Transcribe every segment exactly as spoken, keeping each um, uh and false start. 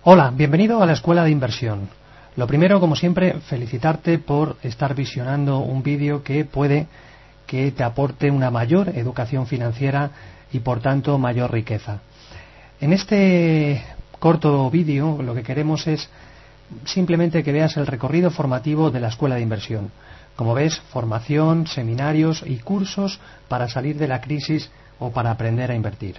Hola, bienvenido a la Escuela de Inversión. Lo primero, como siempre, felicitarte por estar visionando un vídeo que puede que te aporte una mayor educación financiera y, por tanto, mayor riqueza. En este corto vídeo lo que queremos es simplemente que veas el recorrido formativo de la Escuela de Inversión. Como ves, formación, seminarios y cursos para salir de la crisis o para aprender a invertir.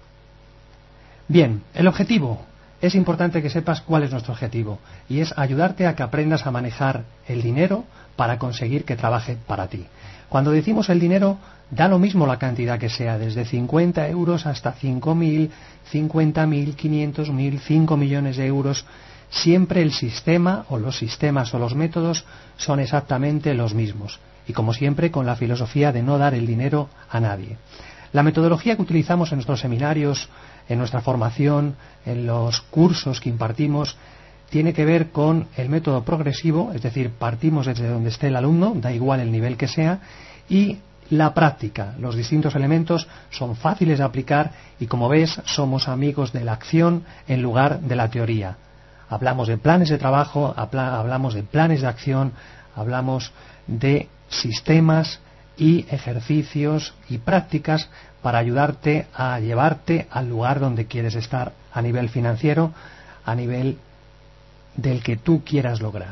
Bien, el objetivo. Es importante que sepas cuál es nuestro objetivo, y es ayudarte a que aprendas a manejar el dinero para conseguir que trabaje para ti. Cuando decimos el dinero, da lo mismo la cantidad que sea, desde cincuenta euros hasta cinco mil, cincuenta mil, quinientos mil, cinco millones de euros. Siempre el sistema o los sistemas o los métodos son exactamente los mismos, y como siempre con la filosofía de no dar el dinero a nadie. La metodología que utilizamos en nuestros seminarios, en nuestra formación, en los cursos que impartimos, tiene que ver con el método progresivo, es decir, partimos desde donde esté el alumno, da igual el nivel que sea, y la práctica. Los distintos elementos son fáciles de aplicar y, como ves, somos amigos de la acción en lugar de la teoría. Hablamos de planes de trabajo, hablamos de planes de acción, hablamos de sistemas y ejercicios y prácticas para ayudarte a llevarte al lugar donde quieres estar a nivel financiero, a nivel del que tú quieras lograr.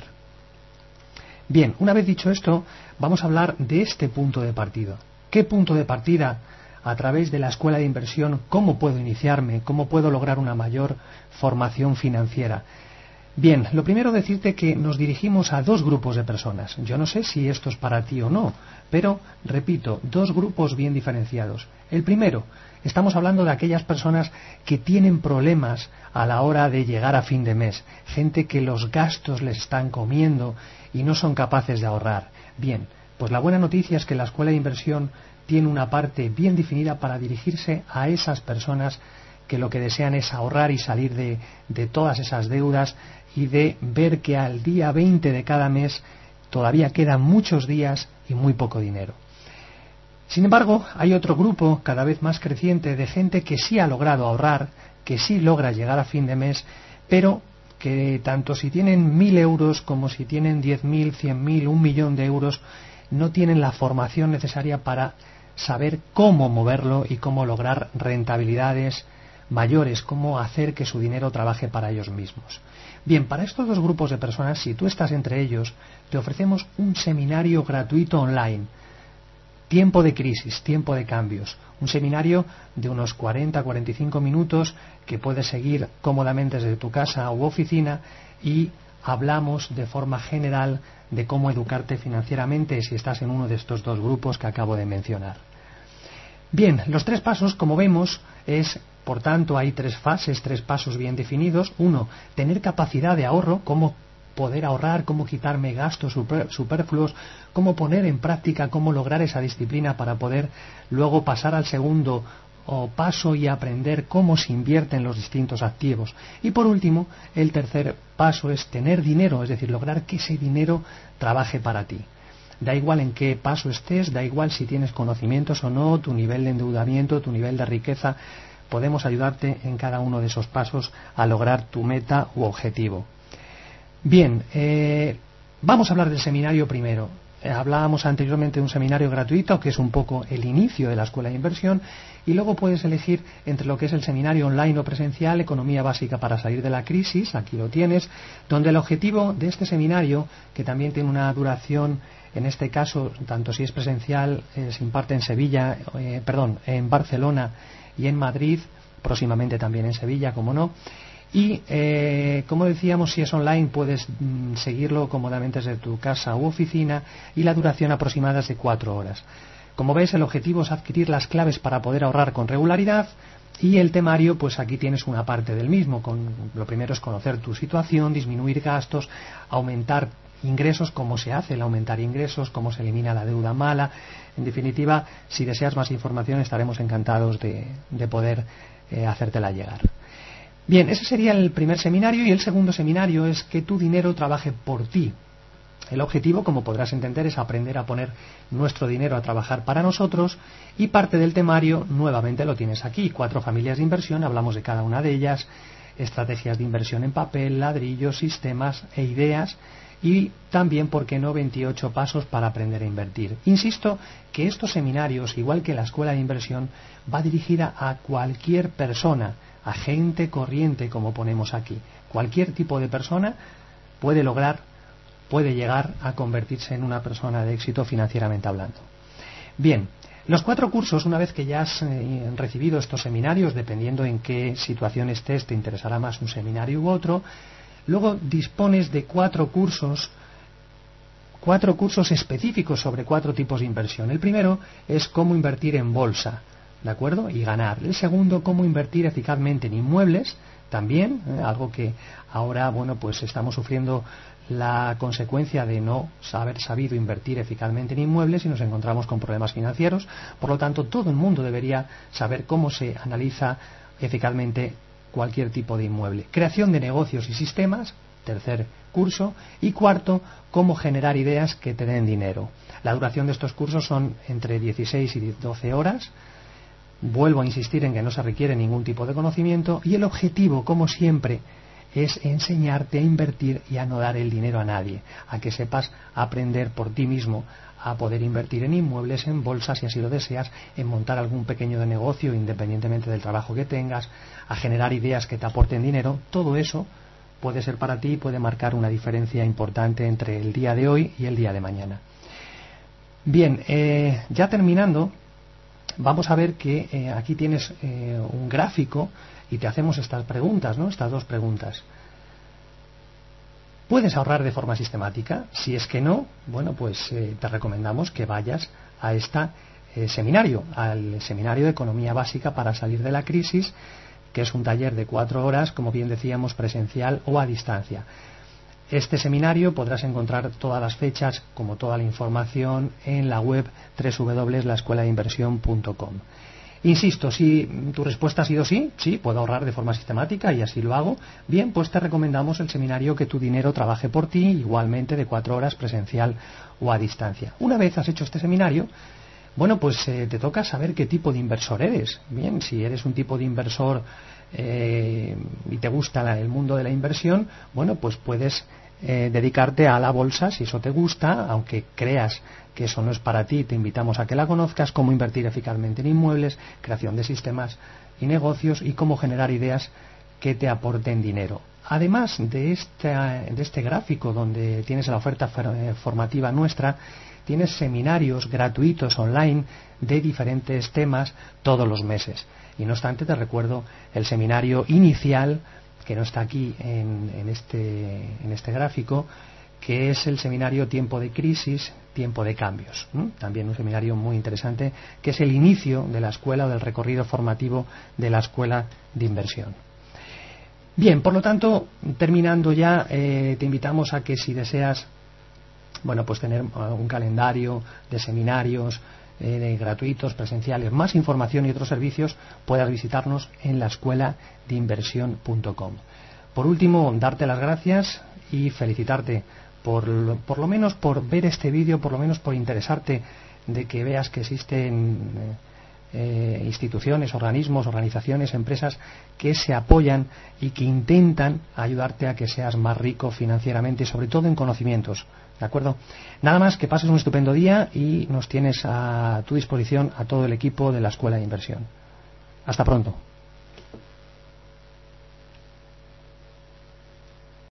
Bien, una vez dicho esto, vamos a hablar de este punto de partida. ¿Qué punto de partida a través de la Escuela de Inversión? ¿Cómo puedo iniciarme? ¿Cómo puedo lograr una mayor formación financiera? Bien, lo primero decirte que nos dirigimos a dos grupos de personas. Yo no sé si esto es para ti o no, pero, repito, dos grupos bien diferenciados. El primero, estamos hablando de aquellas personas que tienen problemas a la hora de llegar a fin de mes. Gente que los gastos les están comiendo y no son capaces de ahorrar. Bien, pues la buena noticia es que la Escuela de Inversión tiene una parte bien definida para dirigirse a esas personas que lo que desean es ahorrar y salir de, de todas esas deudas y de ver que al día veinte de cada mes todavía quedan muchos días y muy poco dinero. Sin embargo, hay otro grupo cada vez más creciente de gente que sí ha logrado ahorrar, que sí logra llegar a fin de mes, pero que tanto si tienen mil euros como si tienen diez mil, cien mil, un millón de euros, no tienen la formación necesaria para saber cómo moverlo y cómo lograr rentabilidades mayores, cómo hacer que su dinero trabaje para ellos mismos. Bien, para estos dos grupos de personas, si tú estás entre ellos, te ofrecemos un seminario gratuito online. Tiempo de crisis, tiempo de cambios. Un seminario de unos cuarenta a cuarenta y cinco minutos que puedes seguir cómodamente desde tu casa u oficina, y hablamos de forma general de cómo educarte financieramente si estás en uno de estos dos grupos que acabo de mencionar. Bien, los tres pasos, como vemos, es... Por tanto, hay tres fases, tres pasos bien definidos. Uno, tener capacidad de ahorro, cómo poder ahorrar, cómo quitarme gastos super, superfluos, cómo poner en práctica, cómo lograr esa disciplina para poder luego pasar al segundo o paso y aprender cómo se invierte en los distintos activos. Y por último, el tercer paso es tener dinero, es decir, lograr que ese dinero trabaje para ti. Da igual en qué paso estés, da igual si tienes conocimientos o no, tu nivel de endeudamiento, tu nivel de riqueza. Podemos ayudarte en cada uno de esos pasos a lograr tu meta u objetivo. Bien, eh, vamos a hablar del seminario primero. Eh, hablábamos anteriormente de un seminario gratuito, que es un poco el inicio de la Escuela de Inversión, y luego puedes elegir entre lo que es el seminario online o presencial, Economía Básica para Salir de la Crisis, aquí lo tienes, donde el objetivo de este seminario, que también tiene una duración, en este caso, tanto si es presencial, eh, se imparte en Sevilla, eh, perdón, en Barcelona y en Madrid, próximamente también en Sevilla, como no. Y, eh, como decíamos, si es online puedes mm, seguirlo cómodamente desde tu casa u oficina, y la duración aproximada es de cuatro horas. Como ves, el objetivo es adquirir las claves para poder ahorrar con regularidad, y el temario, pues aquí tienes una parte del mismo. Con, lo primero es conocer tu situación, disminuir gastos, aumentar ingresos, cómo se hace el aumentar ingresos, cómo se elimina la deuda mala. En definitiva, si deseas más información, estaremos encantados de, de poder eh, hacértela llegar. Bien, ese sería el primer seminario, y el segundo seminario es que tu dinero trabaje por ti. El objetivo, como podrás entender, es aprender a poner nuestro dinero a trabajar para nosotros, y parte del temario nuevamente lo tienes aquí. Cuatro familias de inversión, hablamos de cada una de ellas, estrategias de inversión en papel, ladrillos, sistemas e ideas, y también, ¿por qué no?, veintiocho pasos para aprender a invertir. Insisto que estos seminarios, igual que la Escuela de Inversión, va dirigida a cualquier persona, a gente corriente, como ponemos aquí. Cualquier tipo de persona puede lograr, puede llegar a convertirse en una persona de éxito financieramente hablando. Bien, los cuatro cursos, una vez que ya has eh, recibido estos seminarios, dependiendo en qué situación estés, te interesará más un seminario u otro. Luego dispones de cuatro cursos, cuatro cursos específicos sobre cuatro tipos de inversión. El primero es cómo invertir en bolsa, ¿de acuerdo?, y ganar. El segundo, cómo invertir eficazmente en inmuebles, también, ¿eh? algo que ahora, bueno, pues estamos sufriendo la consecuencia de no haber sabido invertir eficazmente en inmuebles y nos encontramos con problemas financieros. Por lo tanto, todo el mundo debería saber cómo se analiza eficazmente cualquier tipo de inmueble. Creación de negocios y sistemas, tercer curso. Y cuarto, cómo generar ideas que te den dinero. La duración de estos cursos son entre dieciséis y doce horas. Vuelvo a insistir en que no se requiere ningún tipo de conocimiento, y el objetivo, como siempre, es enseñarte a invertir y a no dar el dinero a nadie, a que sepas aprender por ti mismo a poder invertir en inmuebles, en bolsas, si así lo deseas, en montar algún pequeño de negocio independientemente del trabajo que tengas, a generar ideas que te aporten dinero. Todo eso puede ser para ti y puede marcar una diferencia importante entre el día de hoy y el día de mañana. Bien, eh, ya terminando, vamos a ver que eh, aquí tienes eh, un gráfico y te hacemos estas preguntas, ¿no? Estas dos preguntas. ¿Puedes ahorrar de forma sistemática? Si es que no, bueno, pues eh, te recomendamos que vayas a este eh, seminario, al seminario de Economía Básica para salir de la crisis, que es un taller de cuatro horas, como bien decíamos, presencial o a distancia. Este seminario podrás encontrar todas las fechas, como toda la información, en la web doble u doble u doble u punto la escuela de inversión punto com. Insisto, si tu respuesta ha sido sí, sí, puedo ahorrar de forma sistemática y así lo hago, bien, pues te recomendamos el seminario Que tu dinero trabaje por ti, igualmente de cuatro horas, presencial o a distancia. Una vez has hecho este seminario, bueno, pues eh, te toca saber qué tipo de inversor eres. Bien, si eres un tipo de inversor eh, y te gusta la, el mundo de la inversión, bueno, pues puedes eh, dedicarte a la bolsa si eso te gusta, aunque creas que eso no es para ti, te invitamos a que la conozcas, cómo invertir eficazmente en inmuebles, creación de sistemas y negocios y cómo generar ideas que te aporten dinero. Además de este, de este gráfico donde tienes la oferta formativa nuestra, tienes seminarios gratuitos online de diferentes temas todos los meses. Y no obstante, te recuerdo el seminario inicial, que no está aquí en, en, este, en este gráfico, que es el seminario Tiempo de Crisis, Tiempo de Cambios. ¿Mm? También un seminario muy interesante, que es el inicio de la escuela o del recorrido formativo de la Escuela de Inversión. Bien, por lo tanto, terminando ya, eh, te invitamos a que si deseas, bueno, pues tener un calendario de seminarios eh, de gratuitos, presenciales, más información y otros servicios, puedas visitarnos en la escuela de inversión punto com. Por último, darte las gracias y felicitarte por lo, por lo menos por ver este vídeo, por lo menos por interesarte de que veas que existen eh, instituciones, organismos, organizaciones, empresas que se apoyan y que intentan ayudarte a que seas más rico financieramente y sobre todo en conocimientos. ¿De acuerdo? Nada más, que pases un estupendo día y nos tienes a tu disposición a todo el equipo de la Escuela de Inversión. Hasta pronto.